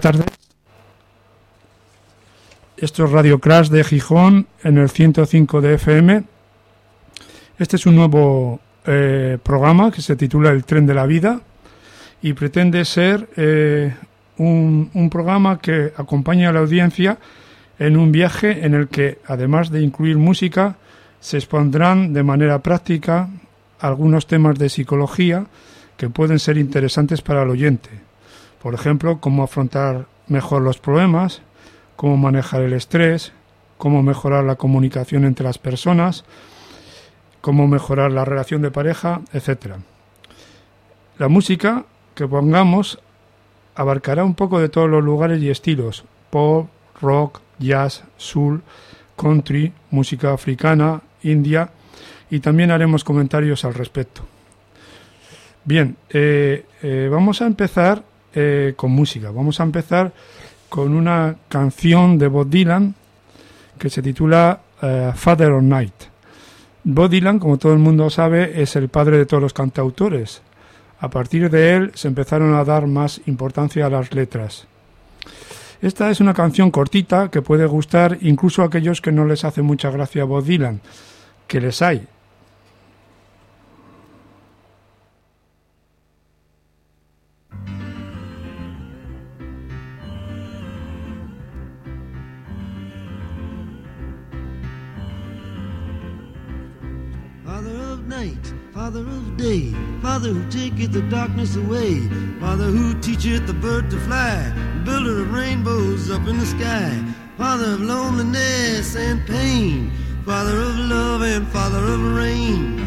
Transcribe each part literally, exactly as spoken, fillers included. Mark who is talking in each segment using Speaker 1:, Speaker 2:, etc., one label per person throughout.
Speaker 1: tardes. Esto es Radio Crash de Gijón en el ciento cinco de F M. Este es un nuevo eh, programa que se titula El Tren de la Vida y pretende ser eh, un, un programa que acompaña a la audiencia en un viaje en el que, además de incluir música, se expondrán de manera práctica algunos temas de psicología que pueden ser interesantes para el oyente. Por ejemplo, cómo afrontar mejor los problemas, cómo manejar el estrés, cómo mejorar la comunicación entre las personas, cómo mejorar la relación de pareja, etcétera. La música que pongamos abarcará un poco de todos los lugares y estilos: pop, rock, jazz, soul, country, música africana, india, y también haremos comentarios al respecto. Bien, eh, eh, vamos a empezar eh, con música. Vamos a empezar con una canción de Bob Dylan que se titula uh, Father of Night. Bob Dylan, como todo el mundo sabe, es el padre de todos los cantautores. A partir de él se empezaron a dar más importancia a las letras. Esta es una canción cortita que puede gustar incluso a aquellos que no les hace mucha gracia a Bob Dylan, que les hay.
Speaker 2: Night, Father of day, Father who taketh the darkness away, Father who teacheth the bird to fly, builder of rainbows up in the sky, Father of loneliness and pain, Father of love and Father of rain.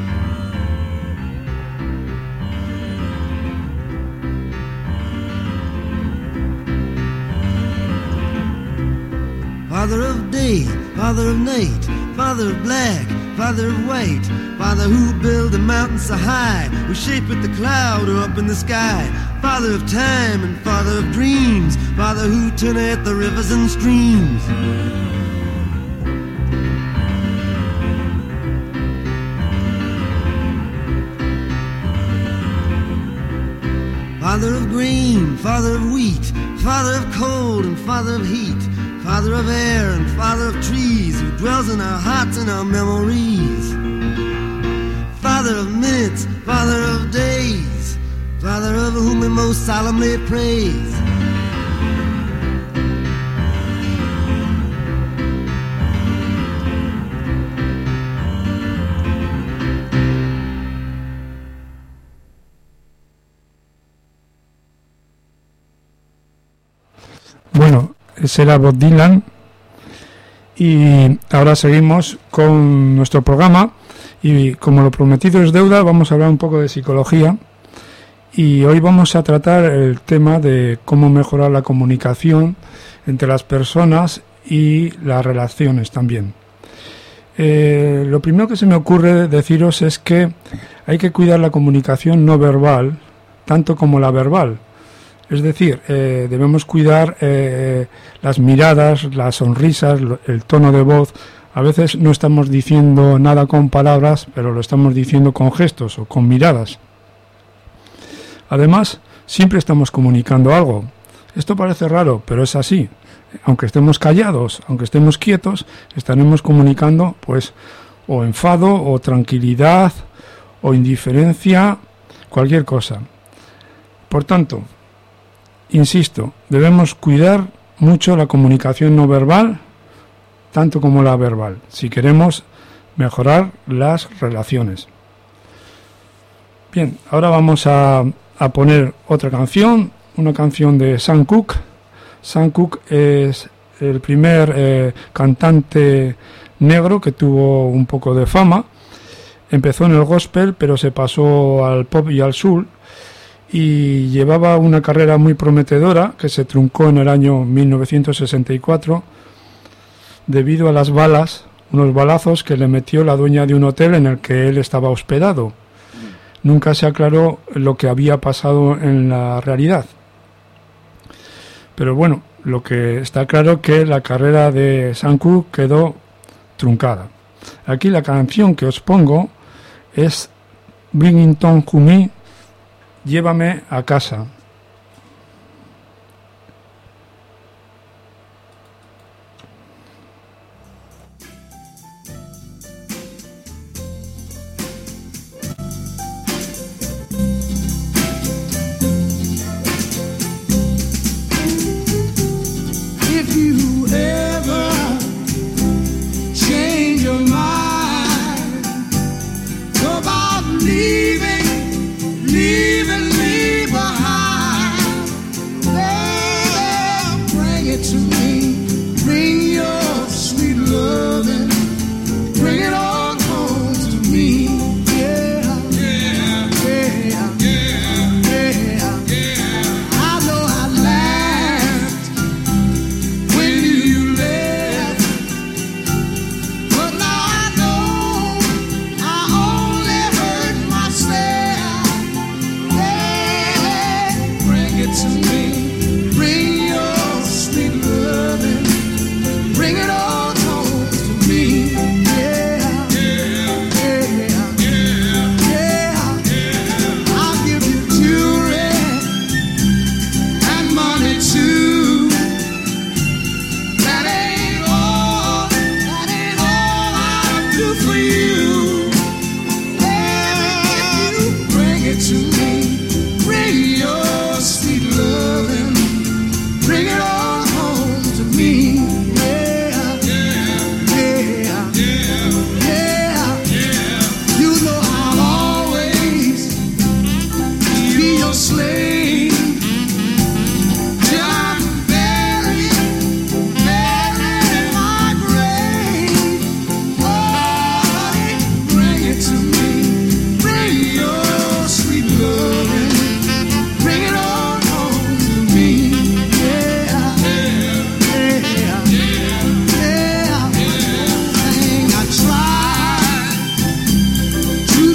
Speaker 2: Father of day, Father of night, Father of black, Father of white, Father who built the mountains so high, who shapeth the cloud up in the sky, Father of time and Father of dreams, Father who turneth the rivers and streams. Father of grain, Father of wheat, Father of cold and Father of heat, Father of air and Father of trees, who dwells in our hearts and our memories. Father of minutes, Father of days, Father of whom we most solemnly praise.
Speaker 1: Bueno, ese era Bob Dylan y ahora seguimos con nuestro programa y, como lo prometido es deuda, vamos a hablar un poco de psicología y hoy vamos a tratar el tema de cómo mejorar la comunicación entre las personas y las relaciones también. Eh, lo primero que se me ocurre deciros es que hay que cuidar la comunicación no verbal tanto como la verbal. Es decir, eh, debemos cuidar eh, las miradas, las sonrisas, el tono de voz. A veces no estamos diciendo nada con palabras, pero lo estamos diciendo con gestos o con miradas. Además, siempre estamos comunicando algo. Esto parece raro, pero es así. Aunque estemos callados, aunque estemos quietos, estaremos comunicando, pues, o enfado, o tranquilidad, o indiferencia, cualquier cosa. Por tanto, insisto, debemos cuidar mucho la comunicación no verbal, tanto como la verbal, si queremos mejorar las relaciones. Bien, ahora vamos a, a poner otra canción, una canción de Sam Cooke. Sam Cooke es el primer eh, cantante negro que tuvo un poco de fama. Empezó en el gospel, pero se pasó al pop y al soul, y llevaba una carrera muy prometedora que se truncó en el año mil novecientos sesenta y cuatro debido a las balas, unos balazos que le metió la dueña de un hotel en el que él estaba hospedado. Nunca se aclaró lo que había pasado en la realidad. Pero bueno, lo que está claro es que la carrera de Sam Cooke quedó truncada. Aquí la canción que os pongo es Bring It On To Me, Llévame a casa.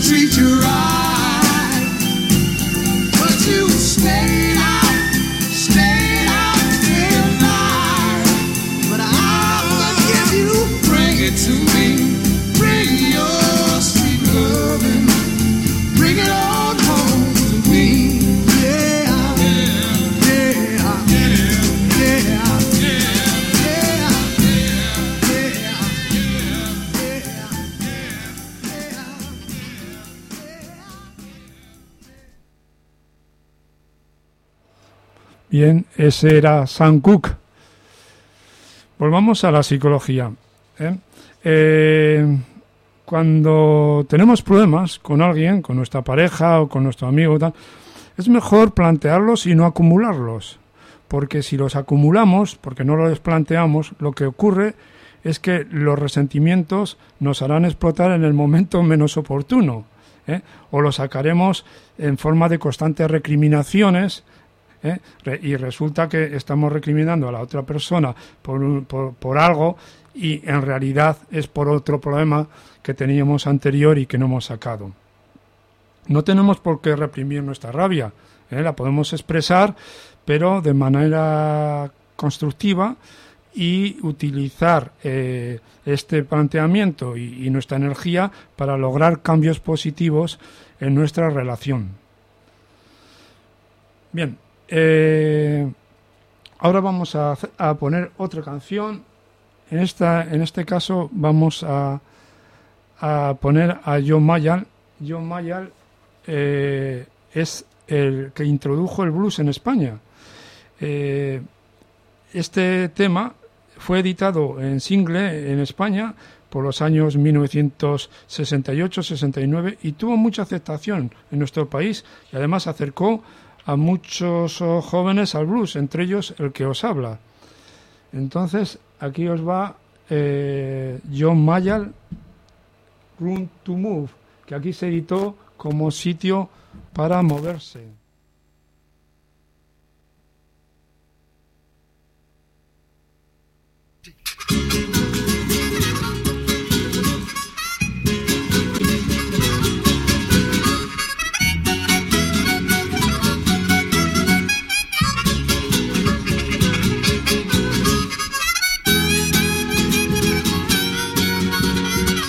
Speaker 2: treat you right. But you stayed out, stayed out till night. But I'll forgive you, bring it to me. Bring your sweet loving, bring it on home to me. Yeah, yeah, yeah, yeah,
Speaker 1: Bien, ese era Sam Cooke. Volvamos a la psicología. ¿eh? Eh, cuando tenemos problemas con alguien, con nuestra pareja o con nuestro amigo, tal, es mejor plantearlos y no acumularlos. Porque si los acumulamos, porque no los planteamos, lo que ocurre es que los resentimientos nos harán explotar en el momento menos oportuno. ¿eh? O los sacaremos en forma de constantes recriminaciones. ¿Eh? Y resulta que estamos recriminando a la otra persona por, por, por algo y en realidad es por otro problema que teníamos anterior y que no hemos sacado. No tenemos por qué reprimir nuestra rabia, ¿eh? La podemos expresar, pero de manera constructiva y utilizar eh, este planteamiento y, y nuestra energía para lograr cambios positivos en nuestra relación. Bien. Eh, ahora vamos a, a poner otra canción. En esta, en este caso vamos a, a poner a John Mayall. John Mayall eh, es el que introdujo el blues en España. Eh, este tema fue editado en single en España por los años mil novecientos sesenta y ocho sesenta y nueve y tuvo mucha aceptación en nuestro país y además acercó a muchos oh, jóvenes al blues, entre ellos el que os habla. Entonces, aquí os va eh, John Mayall, Room to Move, que aquí se editó como Sitio para Moverse.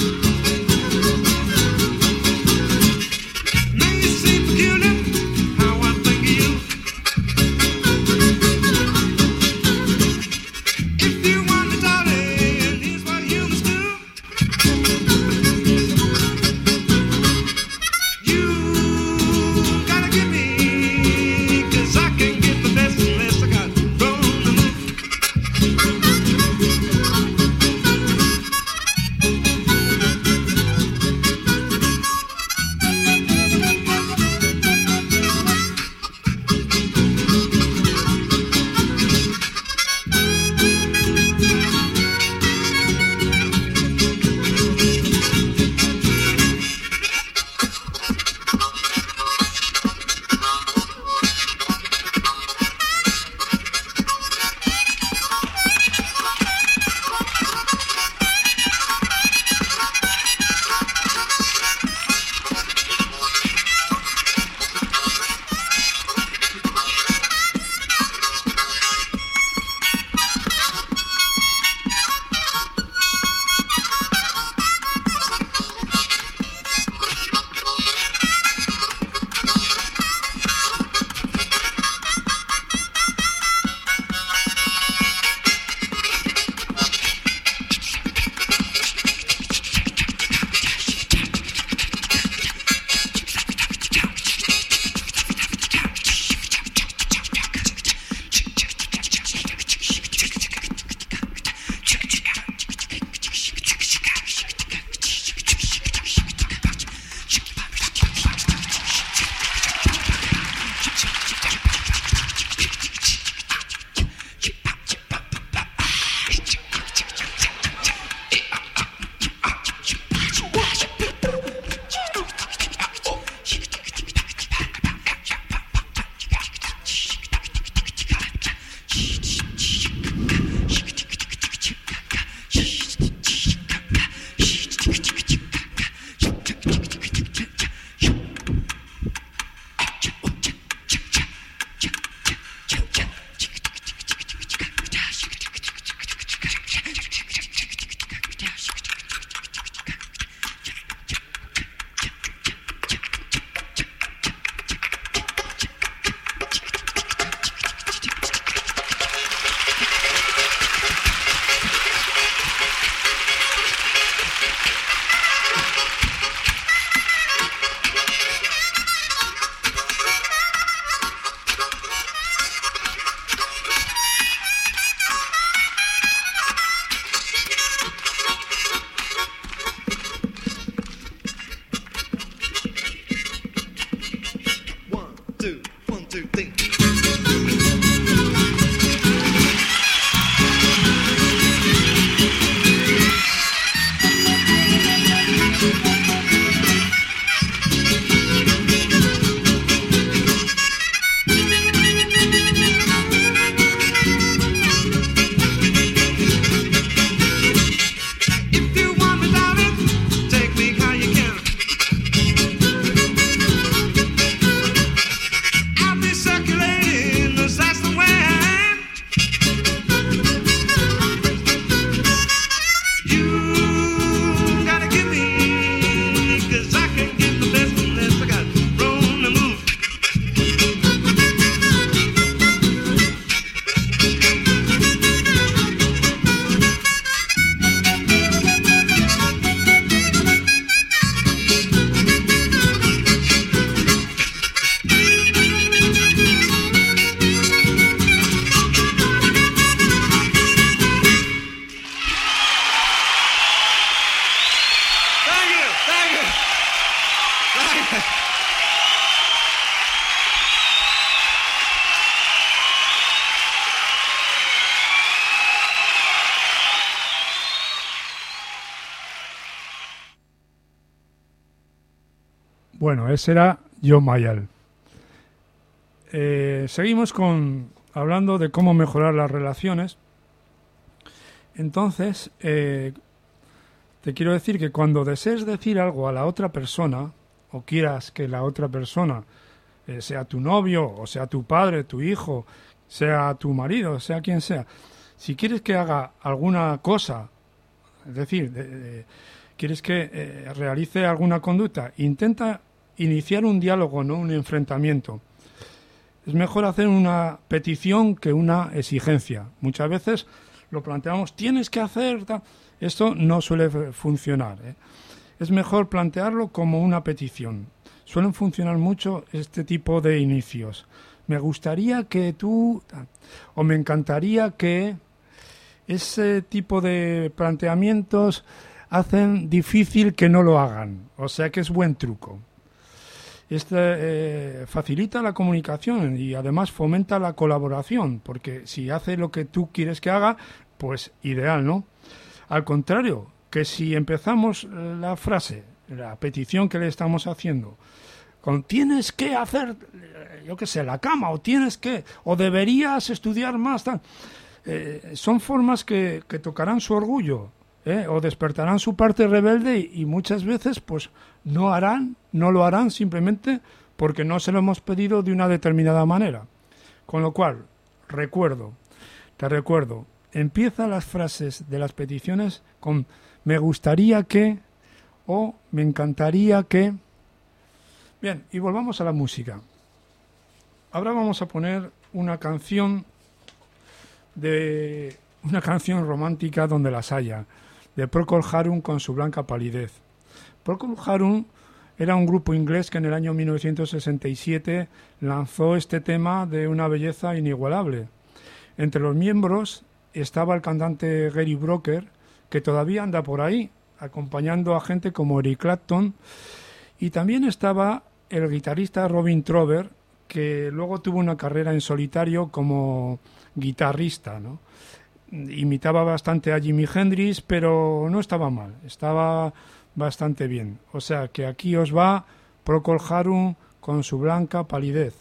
Speaker 2: How two, one, two, three.
Speaker 1: Bueno, ese era John Mayall. Eh, seguimos con hablando de cómo mejorar las relaciones. Entonces, eh, te quiero decir que cuando desees decir algo a la otra persona, o quieras que la otra persona eh, sea tu novio, o sea tu padre, tu hijo, sea tu marido, sea quien sea, si quieres que haga alguna cosa, es decir, de, de, quieres que eh, realice alguna conducta, intenta iniciar un diálogo, no un enfrentamiento. Es mejor hacer una petición que una exigencia. Muchas veces lo planteamos, tienes que hacer... Ta... Esto no suele funcionar, ¿eh? Es mejor plantearlo como una petición. Suelen funcionar mucho este tipo de inicios. Me gustaría que tú... o me encantaría que... Ese tipo de planteamientos hacen difícil que no lo hagan. O sea que es buen truco. Este eh, facilita la comunicación y además fomenta la colaboración, porque si hace lo que tú quieres que haga, pues ideal, ¿no? Al contrario, que si empezamos la frase, la petición que le estamos haciendo, con tienes que hacer, yo qué sé, la cama, o tienes que, o deberías estudiar más, tal, eh, son formas que, que tocarán su orgullo, ¿eh? O despertarán su parte rebelde y, y muchas veces, pues, no harán, no lo harán simplemente porque no se lo hemos pedido de una determinada manera. Con lo cual, recuerdo, te recuerdo, empieza las frases de las peticiones con me gustaría que o me encantaría que. Bien, y volvamos a la música. Ahora vamos a poner una canción de una canción romántica donde las haya, de Procol Harum con su blanca palidez. Procol Harum era un grupo inglés que en el año mil novecientos sesenta y siete lanzó este tema de una belleza inigualable. Entre los miembros estaba el cantante Gary Brooker, que todavía anda por ahí, acompañando a gente como Eric Clapton, y también estaba el guitarrista Robin Trower, que luego tuvo una carrera en solitario como guitarrista, ¿no? Imitaba bastante a Jimi Hendrix, pero no estaba mal, estaba bastante bien. O sea que aquí os va Procol Harum con su blanca palidez.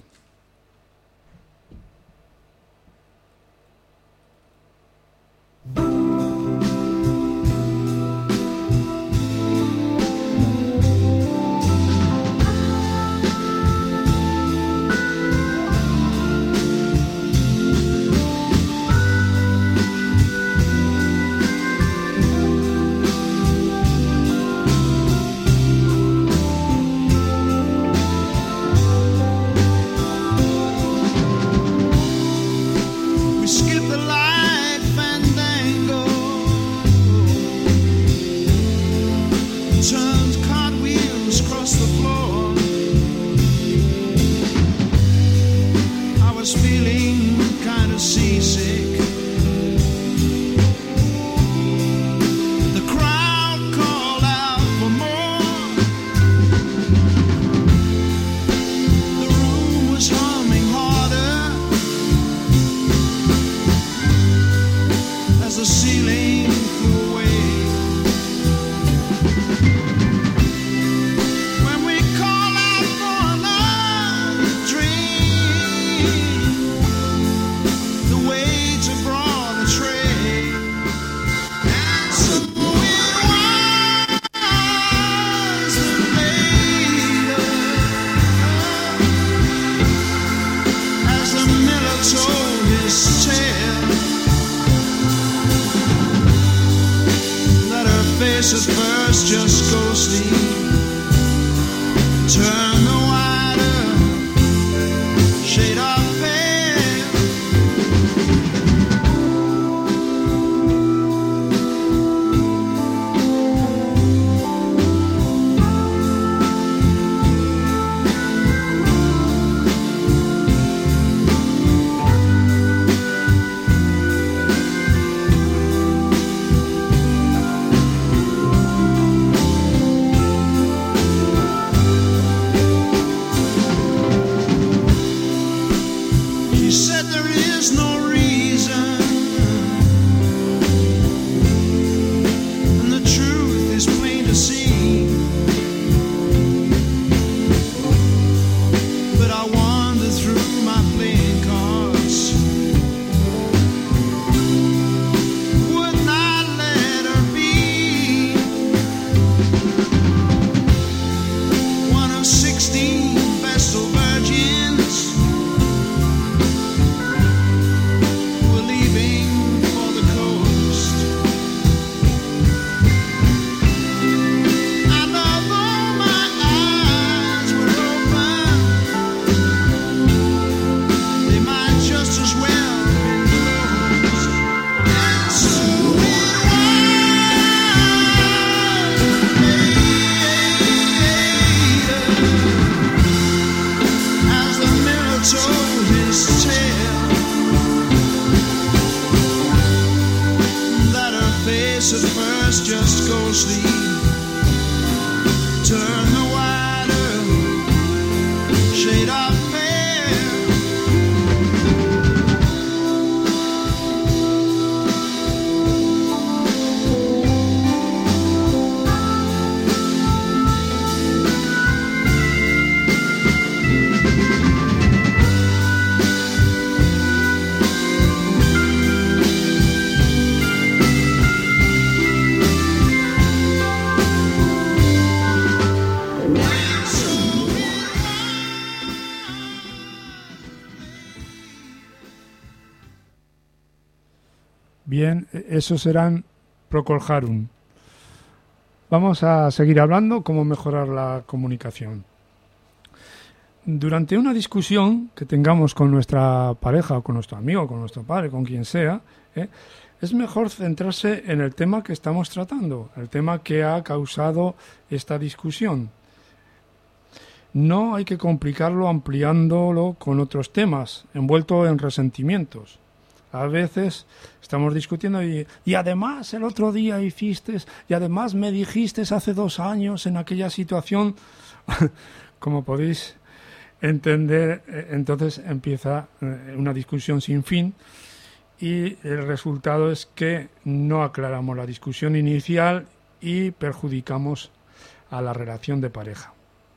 Speaker 1: Bien, esos serán Procol Harum. Vamos a seguir hablando cómo mejorar la comunicación. Durante una discusión que tengamos con nuestra pareja o con nuestro amigo, con nuestro padre, con quien sea, ¿eh? es mejor centrarse en el tema que estamos tratando, el tema que ha causado esta discusión. No hay que complicarlo ampliándolo con otros temas, envuelto en resentimientos. A veces estamos discutiendo y, y además el otro día hiciste, y además me dijiste hace dos años en aquella situación, como podéis entender, entonces empieza una discusión sin fin y el resultado es que no aclaramos la discusión inicial y perjudicamos a la relación de pareja.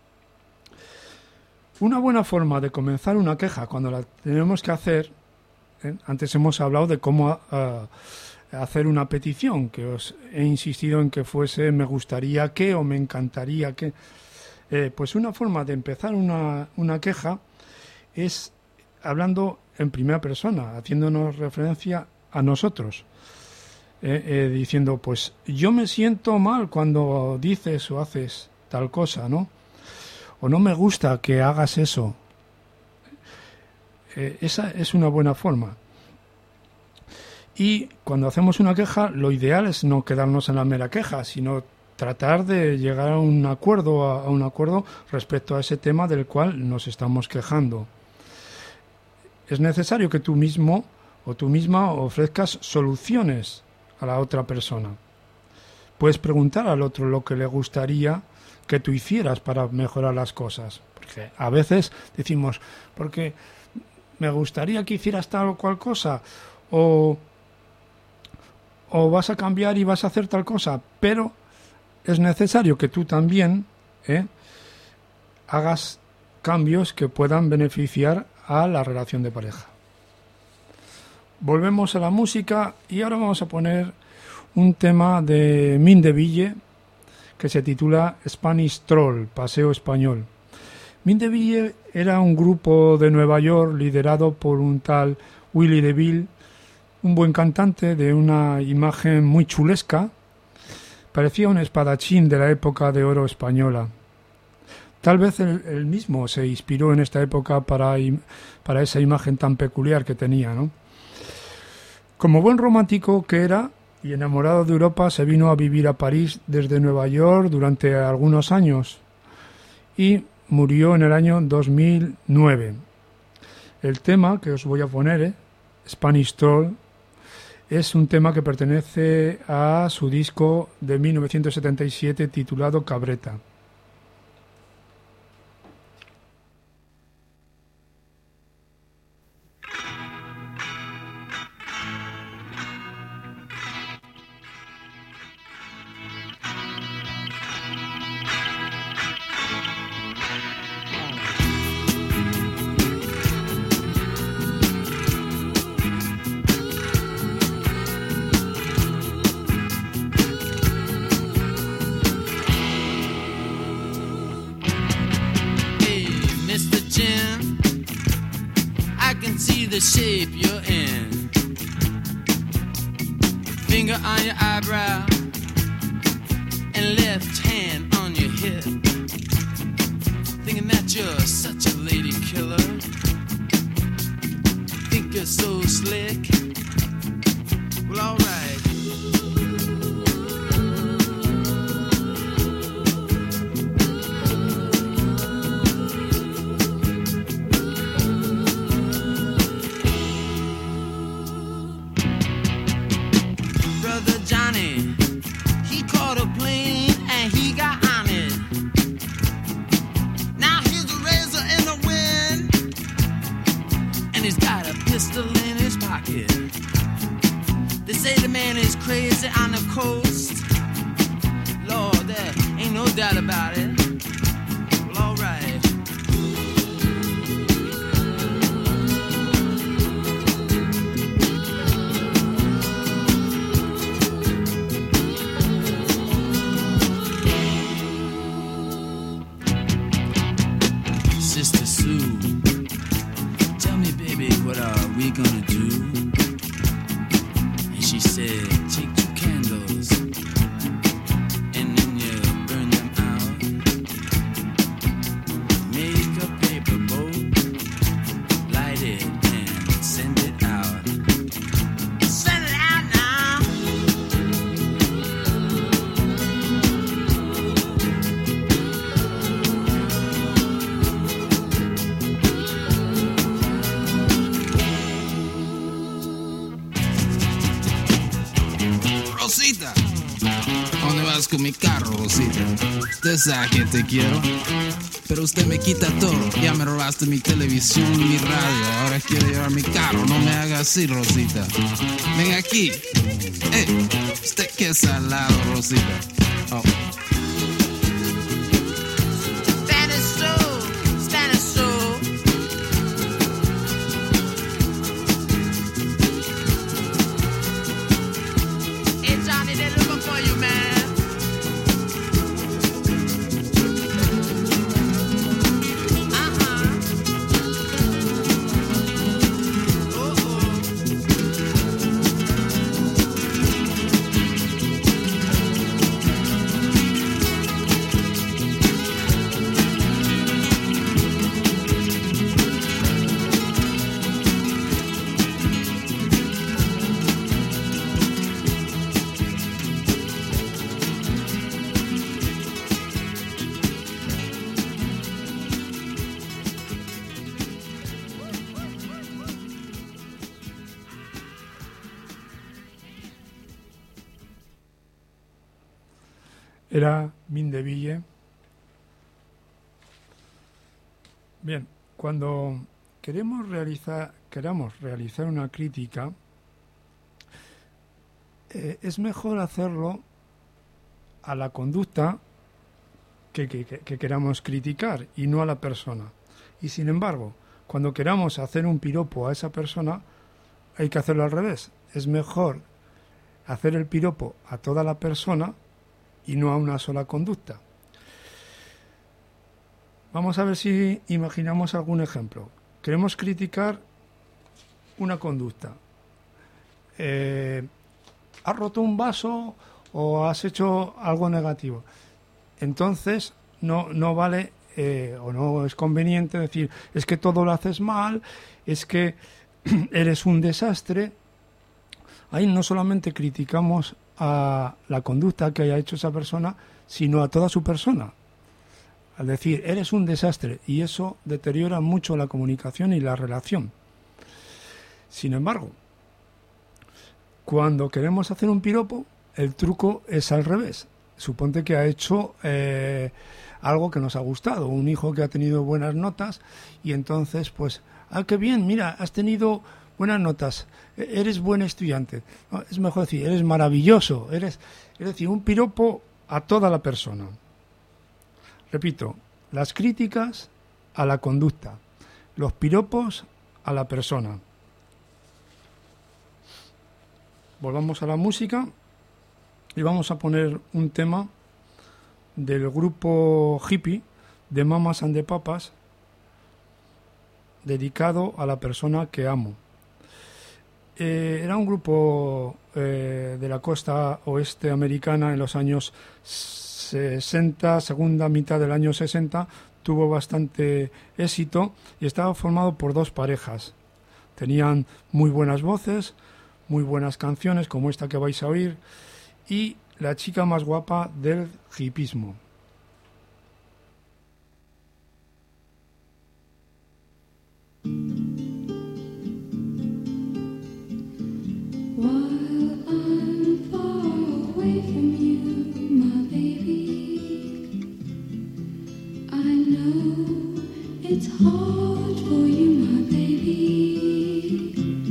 Speaker 1: Una buena forma de comenzar una queja cuando la tenemos que hacer, ¿eh? Antes hemos hablado de cómo uh, hacer una petición, que os he insistido en que fuese me gustaría que o me encantaría que... Eh, pues una forma de empezar una, una queja es hablando en primera persona, haciéndonos referencia a nosotros, eh, eh, diciendo, pues yo me siento mal cuando dices o haces tal cosa, ¿no? O no me gusta que hagas eso. Eh, esa es una buena forma. Y cuando hacemos una queja, lo ideal es no quedarnos en la mera queja, sino tratar de llegar a un acuerdo, a, a un acuerdo respecto a ese tema del cual nos estamos quejando. Es necesario que tú mismo o tú misma ofrezcas soluciones a la otra persona. Puedes preguntar al otro lo que le gustaría que tú hicieras para mejorar las cosas. Porque a veces decimos, porque me gustaría que hicieras tal o cual cosa, o, o vas a cambiar y vas a hacer tal cosa, pero es necesario que tú también ¿eh? hagas cambios que puedan beneficiar a la relación de pareja. Volvemos a la música y ahora vamos a poner un tema de Min de Ville que se titula Spanish Troll, Paseo Español. Min de Ville era un grupo de Nueva York liderado por un tal Willie DeVille, un buen cantante de una imagen muy chulesca. Parecía un espadachín de la época de oro española. Tal vez él, él mismo se inspiró en esta época para, para esa imagen tan peculiar que tenía, ¿no? Como buen romántico que era y enamorado de Europa, se vino a vivir a París desde Nueva York durante algunos años y murió en el año dos mil nueve. El tema que os voy a poner, ¿eh? Spanish Troll, es un tema que pertenece a su disco de mil novecientos setenta y siete titulado Cabreta.
Speaker 3: The shape you're in, finger on your eyebrow and left hand on your hip, thinking that you're such a lady killer, think you're so slick. Well, all right. They say the man is crazy on the coast. Lord, there ain't no doubt about it. Well, all right. Sister Sue, tell me, baby, what are we gonna do? And she She said, take two candles and then you burn them out. Make a paper boat, light it and send it out. Send it out now.
Speaker 4: Rosita, ¿a dónde vas con mi carro, Rosita? Usted sabe que te quiero, pero usted me quita todo. Ya me robaste mi televisión y mi radio, ahora quiere llevar mi carro. No me haga así, Rosita. Ven aquí. Eh, usted qué salado, Rosita. Oh.
Speaker 3: Spanish soul, Spanish soul. Hey Johnny, they're looking for you, man. Uh-huh. Uh-oh.
Speaker 1: Era Mindeville. Bien, cuando queremos realizar, queramos realizar una crítica, eh, es mejor hacerlo a la conducta que, que, que queramos criticar y no a la persona. Y sin embargo, cuando queramos hacer un piropo a esa persona, hay que hacerlo al revés. Es mejor hacer el piropo a toda la persona y no a una sola conducta. Vamos a ver si imaginamos algún ejemplo. Queremos criticar una conducta. Eh, ¿Has roto un vaso o has hecho algo negativo? Entonces no, no vale eh, o no es conveniente decir es que todo lo haces mal, es que eres un desastre. Ahí no solamente criticamos a la conducta que haya hecho esa persona, sino a toda su persona. Al decir, eres un desastre, y eso deteriora mucho la comunicación y la relación. Sin embargo, cuando queremos hacer un piropo, el truco es al revés. Suponte que ha hecho eh, algo que nos ha gustado, un hijo que ha tenido buenas notas, y entonces, pues, ah, qué bien, mira, has tenido buenas notas, eres buen estudiante. No, es mejor decir, eres maravilloso, eres, es decir, un piropo a toda la persona. Repito, las críticas a la conducta, los piropos a la persona. Volvamos a la música y vamos a poner un tema del grupo hippie de Mamas and the Papas, dedicado a la persona que amo. Eh, era un grupo eh, de la costa oeste americana en los años sesenta, segunda mitad del año sesenta, tuvo bastante éxito y estaba formado por dos parejas. Tenían muy buenas voces, muy buenas canciones como esta que vais a oír y la chica más guapa del hippismo.
Speaker 5: It's hard for you, my baby,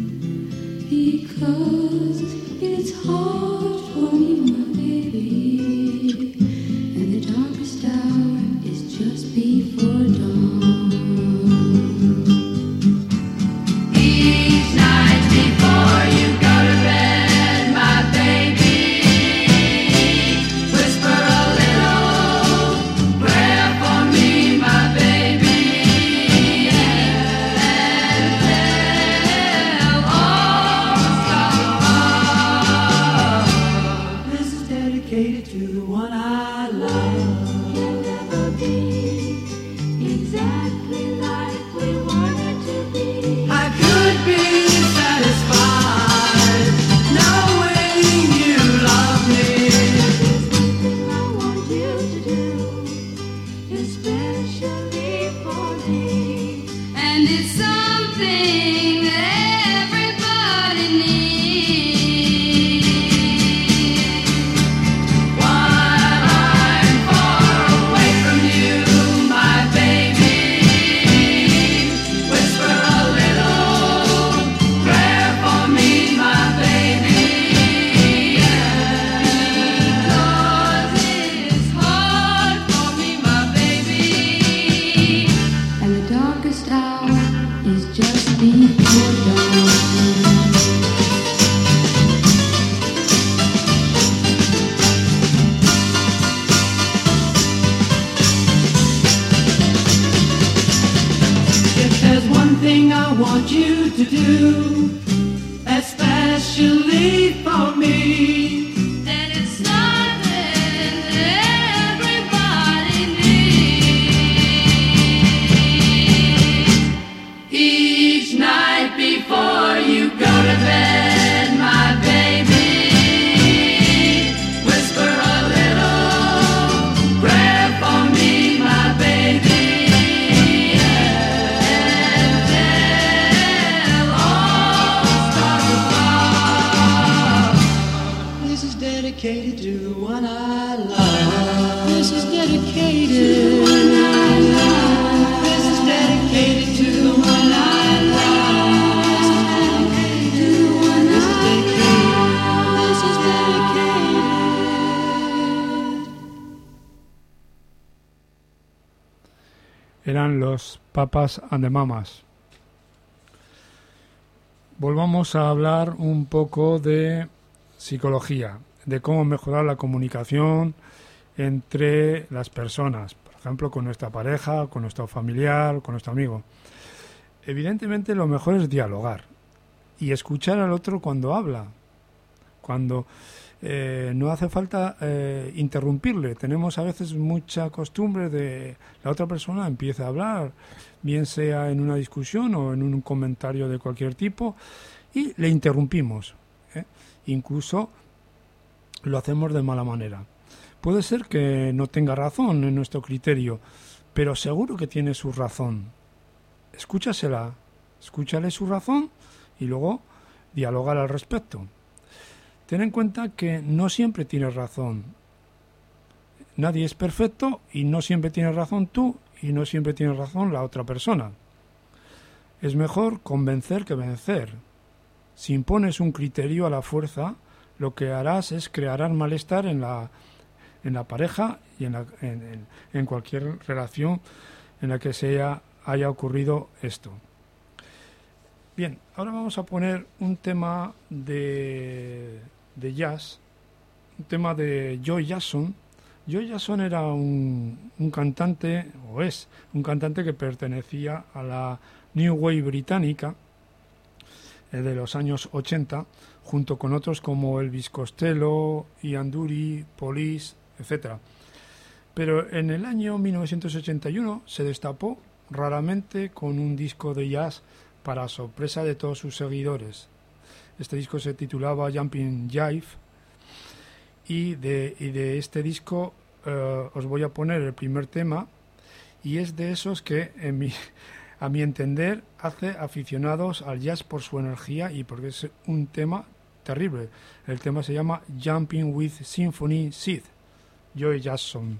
Speaker 5: because it's hard for me, my baby, and the darkest hour is just before dawn. Each night before you go to bed, my baby, whisper a little prayer for me, my baby. Tell all the stars especially for me. And it's something that everybody needs. While I'm far away from you, my baby, whisper a little prayer for me, my baby. Because it's hard for me, my baby. And the darkest hour is just before dawn. If there's one thing I want you to do, especially for me, then it's something that everybody needs. Each night before you go to bed, my baby, whisper a little prayer for me, my baby. And then all stars above. This is dedicated to the one I love. This is dedicated to the one I love. This is dedicated to the one I love. This is dedicated to the one I love. This is dedicated.
Speaker 1: Eran los Papas and the Mamas. Volvamos a hablar un poco de psicología, de cómo mejorar la comunicación entre las personas, por ejemplo, con nuestra pareja, con nuestro familiar, con nuestro amigo. Evidentemente, lo mejor es dialogar y escuchar al otro cuando habla, cuando eh, no hace falta eh, interrumpirle. Tenemos a veces mucha costumbre de la otra persona empieza a hablar, bien sea en una discusión o en un comentario de cualquier tipo, y le interrumpimos, ¿eh? Incluso lo hacemos de mala manera. Puede ser que no tenga razón en nuestro criterio, pero seguro que tiene su razón. Escúchasela, escúchale su razón y luego dialogar al respecto. Ten en cuenta que no siempre tienes razón. Nadie es perfecto y no siempre tienes razón tú y no siempre tienes razón la otra persona. Es mejor convencer que vencer. Si impones un criterio a la fuerza, lo que harás es crear malestar en la, en la pareja y en, la, en, en, en cualquier relación en la que se haya, haya ocurrido esto. Bien, ahora vamos a poner un tema de, de jazz, un tema de Joe Jackson. Joe Jackson era un, un cantante, o es un cantante que pertenecía a la New Wave británica eh, de los años ochenta, junto con otros como Elvis Costello, Ian Dury, Police, etcétera. Pero en el año mil novecientos ochenta y uno se destapó raramente con un disco de jazz para sorpresa de todos sus seguidores. Este disco se titulaba Jumping Jive, y de, y de este disco eh, os voy a poner el primer tema, y es de esos que, en mi, a mi entender, hace aficionados al jazz por su energía y porque es un tema terrible. El tema se llama Jumping with Symphony Sid, Joe Jackson.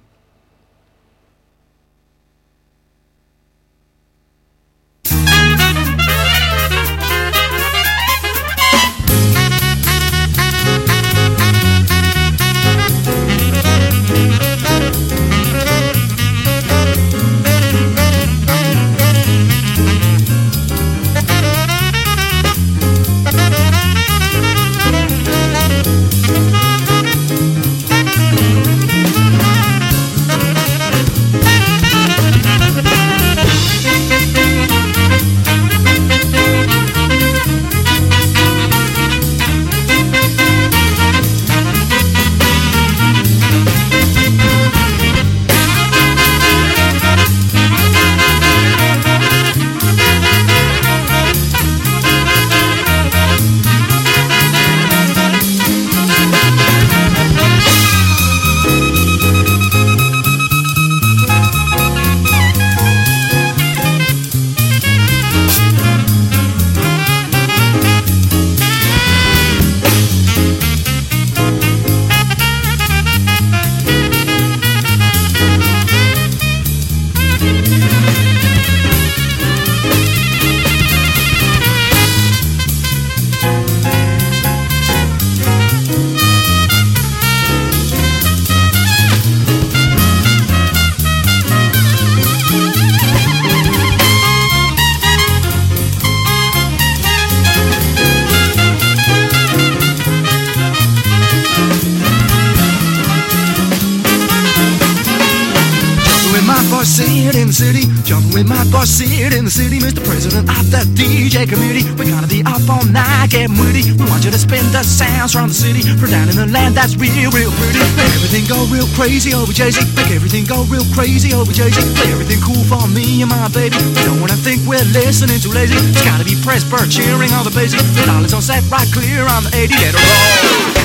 Speaker 6: Jumping with my boss, sit in the city, Mister President of the D J committee. We're gonna be up all night, get moody. We want you to spin the sounds from the city, for down in the land that's real, real pretty. Make everything go real crazy over Jay-Z. Make everything go real crazy over Jay-Z. Play everything cool for me and my baby. We don't wanna think we're listening too lazy. It's gotta be pressed, bird cheering all the basic. The dollars on set right clear on the eighty. Let it roll.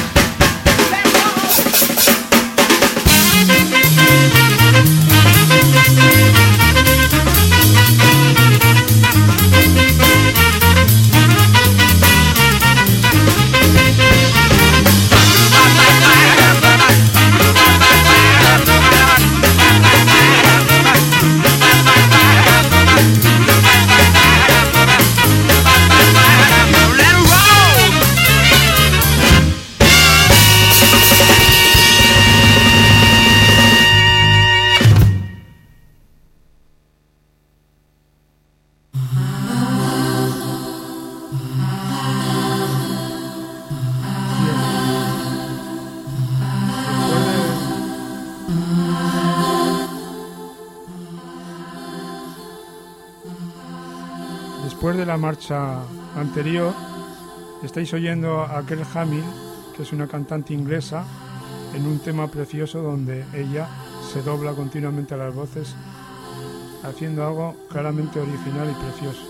Speaker 1: Después de la marcha anterior, estáis oyendo a Gail Hamill, que es una cantante inglesa, en un tema precioso donde ella se dobla continuamente a las voces, haciendo algo claramente original y precioso.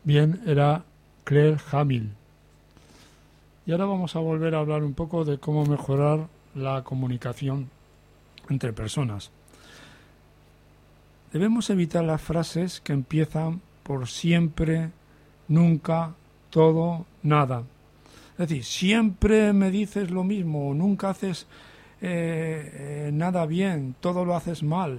Speaker 1: Bien, era Claire Hamill. Y ahora vamos a volver a hablar un poco de cómo mejorar la comunicación entre personas. Debemos evitar las frases que empiezan por siempre, nunca, todo, nada. Es decir, siempre me dices lo mismo, nunca haces eh, eh, nada bien, todo lo haces mal.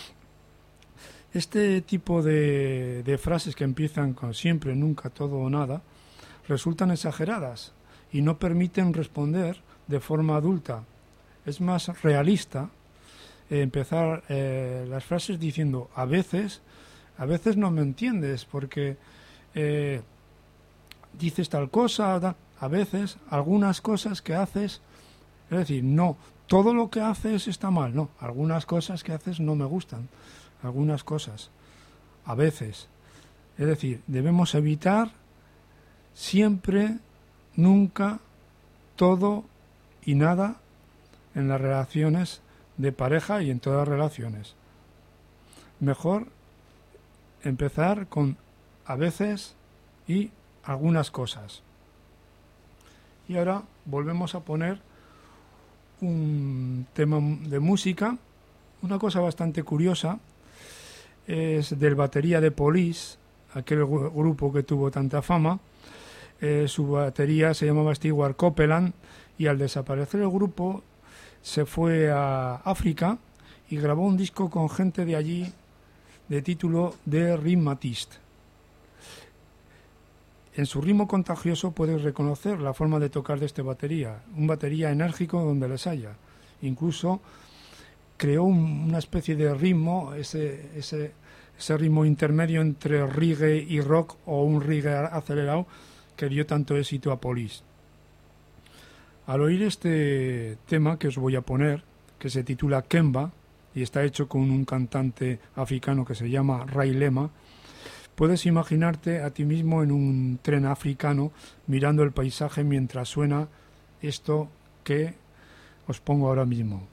Speaker 1: Este tipo de, de frases que empiezan con siempre, nunca, todo o nada, resultan exageradas y no permiten responder de forma adulta. Es más realista eh, empezar eh, las frases diciendo a veces, a veces no me entiendes porque eh, dices tal cosa, da, a veces algunas cosas que haces, es decir, no, todo lo que haces está mal, no, algunas cosas que haces no me gustan. Algunas cosas, a veces. Es decir, debemos evitar siempre, nunca, todo y nada en las relaciones de pareja y en todas las relaciones. Mejor empezar con a veces y algunas cosas. Y ahora volvemos a poner un tema de música, una cosa bastante curiosa. Es del batería de Police, aquel grupo que tuvo tanta fama. Eh, su batería se llamaba Stewart Copeland y al desaparecer el grupo se fue a África y grabó un disco con gente de allí de título The Rhythmatist. En su ritmo contagioso puedes reconocer la forma de tocar de este batería, un batería enérgico donde les haya. Incluso creó un, una especie de ritmo, ese, ese, ese ritmo intermedio entre reggae y rock o un reggae acelerado que dio tanto éxito a Police. Al oír este tema que os voy a poner, que se titula Kemba y está hecho con un cantante africano que se llama Ray Lema, puedes imaginarte a ti mismo en un tren africano mirando el paisaje mientras suena esto que os pongo ahora mismo.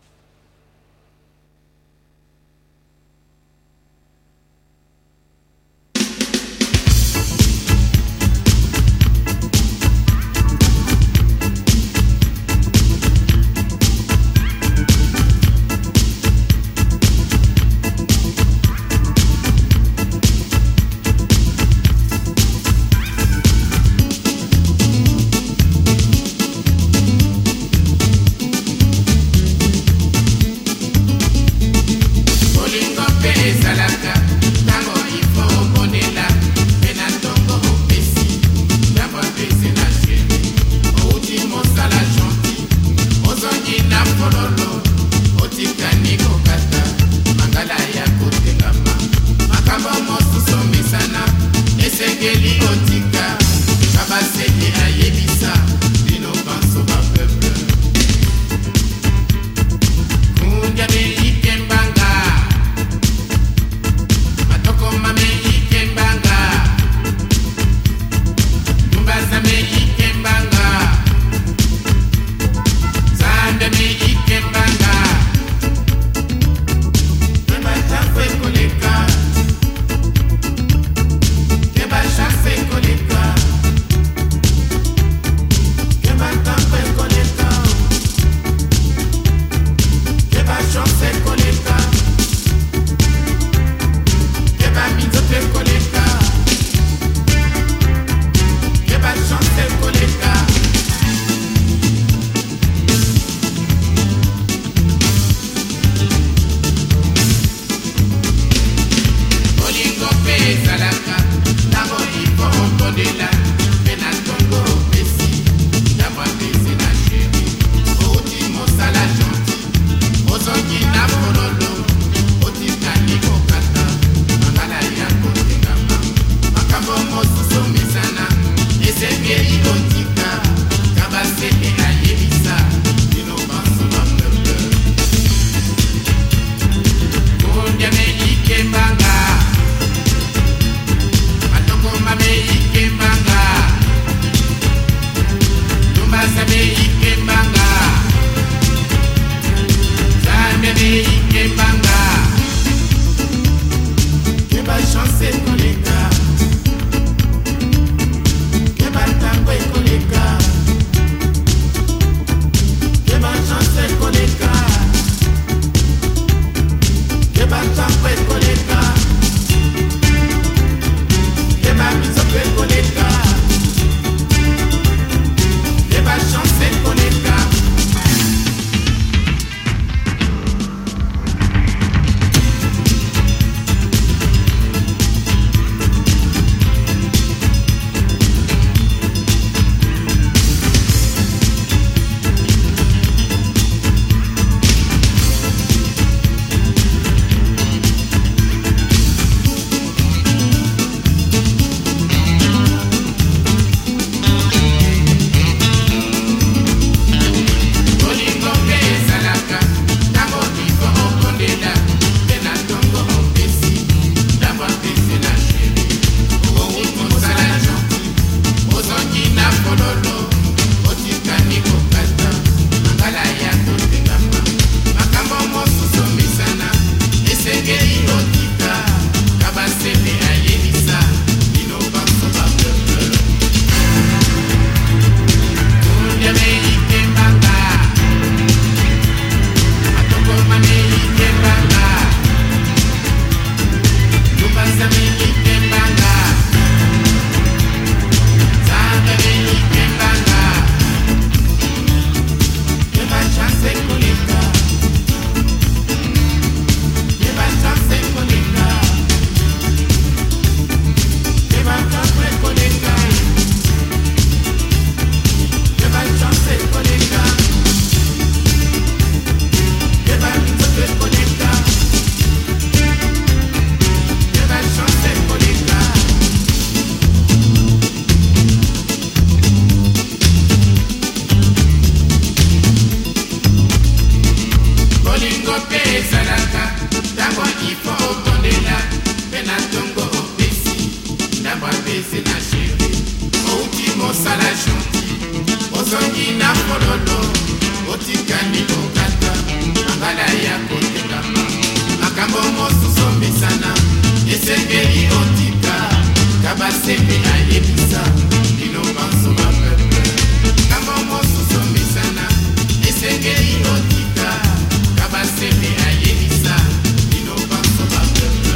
Speaker 7: Kambomo susomisana Esengeli otika Kabasemi ayebisa Ino banso ma pepe Kambomo susomisana Esengeli otika Kabasemi ayebisa Ino banso ma pepe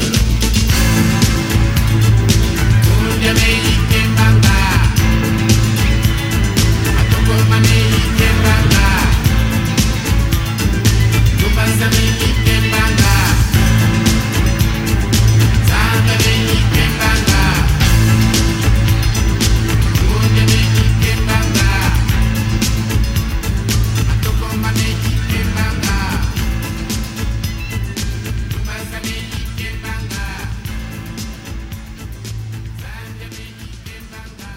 Speaker 7: Kunde meyi kembanga Atoko mameyi kembanga Kubasa meyi kembanga Samba meyi kembanga Kunde meyi kembanga Atoko mameyi kembanga Kubasa meyi kembanga Samba meyi kembanga.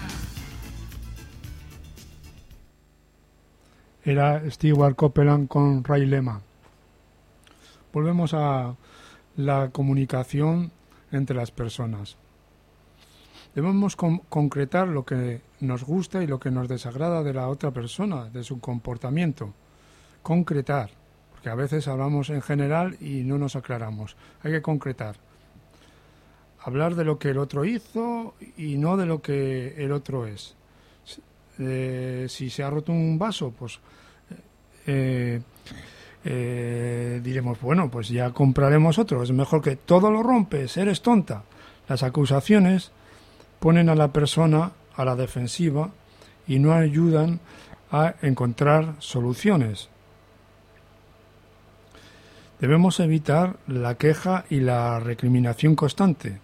Speaker 1: Era Stewart Copeland con Ray Lema. Volvemos a la comunicación entre las personas. Debemos con- concretar lo que nos gusta y lo que nos desagrada de la otra persona, de su comportamiento. Concretar, porque a veces hablamos en general y no nos aclaramos. Hay que concretar. Hablar de lo que el otro hizo y no de lo que el otro es. Eh, si se ha roto un vaso, pues eh, eh, diremos, bueno, pues ya compraremos otro. Es mejor que todo lo rompes, eres tonta. Las acusaciones ponen a la persona a la defensiva y no ayudan a encontrar soluciones. Debemos evitar la queja y la recriminación constante.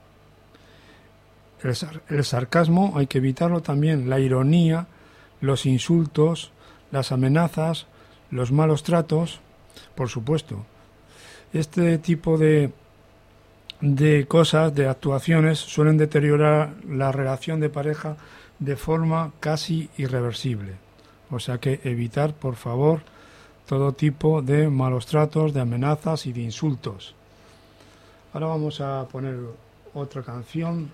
Speaker 1: El, sar- el sarcasmo hay que evitarlo también, la ironía, los insultos, las amenazas, los malos tratos, por supuesto. Este tipo de, de cosas, de actuaciones, suelen deteriorar la relación de pareja de forma casi irreversible. O sea que evitar, por favor, todo tipo de malos tratos, de amenazas y de insultos. Ahora vamos a poner otra canción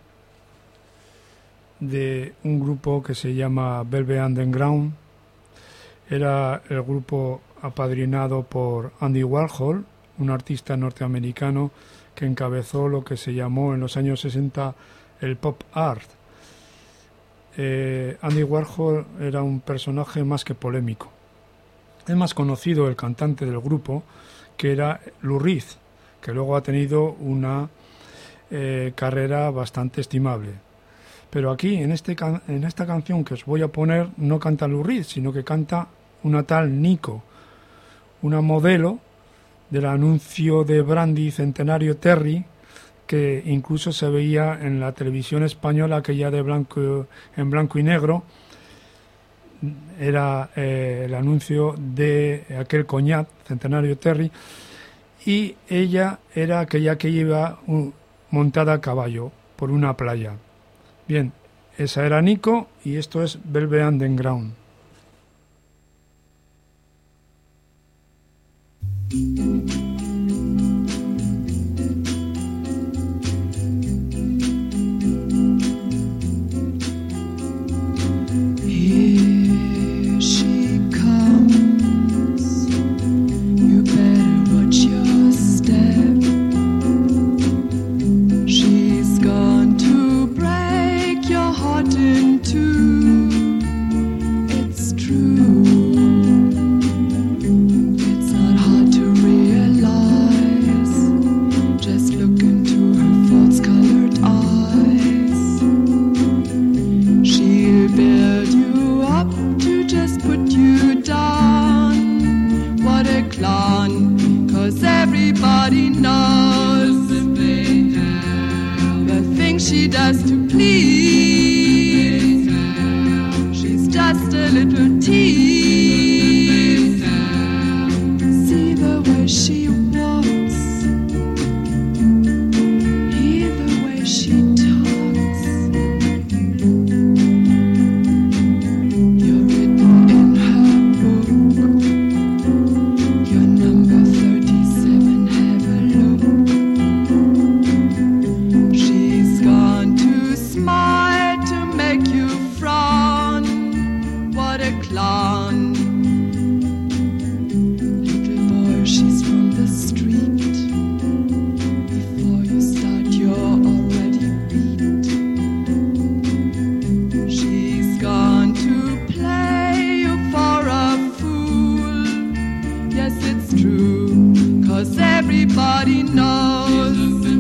Speaker 1: de un grupo que se llama Velvet Underground. Era el grupo apadrinado por Andy Warhol, un artista norteamericano que encabezó lo que se llamó en los años sesenta el pop art. Eh, Andy Warhol era un personaje más que polémico. Es más conocido el cantante del grupo, que era Lou Reed, que luego ha tenido una eh, carrera bastante estimable. Pero aquí, en, este can- en esta canción que os voy a poner, no canta Lou Reed, sino que canta una tal Nico, una modelo del anuncio de Brandy Centenario Terry, que incluso se veía en la televisión española, aquella de blanco, en blanco y negro. Era eh, el anuncio de aquel coñac, Centenario Terry, y ella era aquella que iba uh, montada a caballo por una playa. Bien, esa era Nico y esto es Velvet Underground.
Speaker 5: Here she comes. You better watch your step. She's gone to break your heart in two. It's true. It's not hard to realize. Just look into her false-colored eyes. She'll build you up to just put you down. What a clown, 'cause everybody knows the things she does to please. She's just a little tease. See the way she walks, hear the way she talks. You're written in her book. You're number thirty-seven, have a look. She's gone to smile to make you frown. What a clown. Little boy, she's from the
Speaker 8: yes, it's true, 'cause everybody knows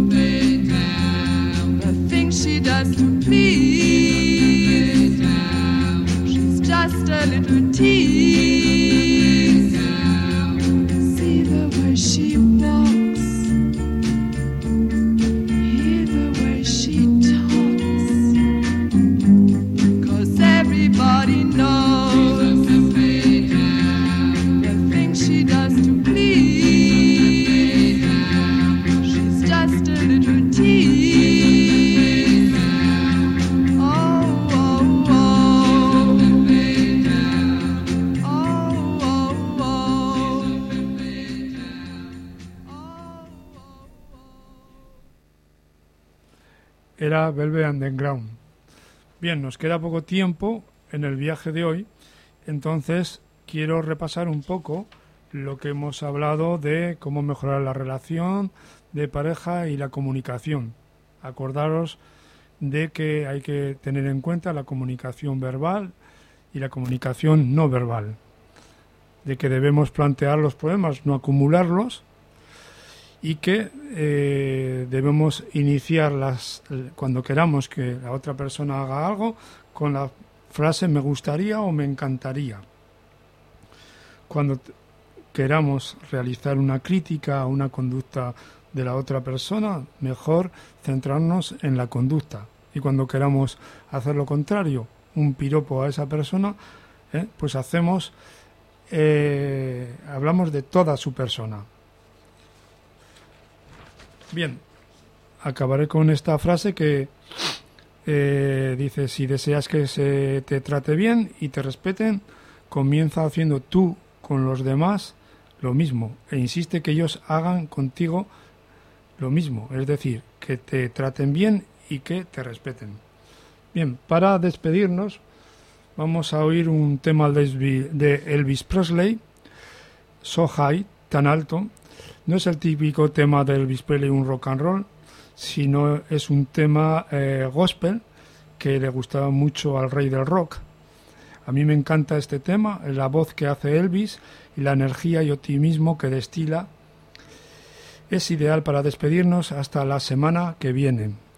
Speaker 8: the things she does to please. She's just a little tease. See the way she walks, hear the way she talks, 'cause everybody knows the things she does to please. She's just a little tease. Oh, oh, oh. Oh, oh, oh.
Speaker 1: Era Velvet Underground. Bien, nos queda poco tiempo en el viaje de hoy, entonces quiero repasar un poco lo que hemos hablado de cómo mejorar la relación de pareja y la comunicación. Acordaros de que hay que tener en cuenta la comunicación verbal y la comunicación no verbal, de que debemos plantear los problemas, no acumularlos, y que eh, debemos iniciarlas cuando queramos que la otra persona haga algo con la frase me gustaría o me encantaría. Cuando t- queramos realizar una crítica a una conducta de la otra persona, mejor centrarnos en la conducta. Y cuando queramos hacer lo contrario, un piropo a esa persona, eh, pues hacemos, eh, hablamos de toda su persona. Bien, acabaré con esta frase que eh, dice, si deseas que se te trate bien y te respeten, comienza haciendo tú con los demás lo mismo e insiste que ellos hagan contigo lo mismo, es decir, que te traten bien y que te respeten. Bien, para despedirnos vamos a oír un tema de Elvis Presley, So High, tan alto. No es el típico tema de Elvis Presley, un rock and roll, sino es un tema eh, gospel que le gustaba mucho al rey del rock. A mí me encanta este tema, la voz que hace Elvis y la energía y optimismo que destila. Es ideal para despedirnos hasta la semana que viene.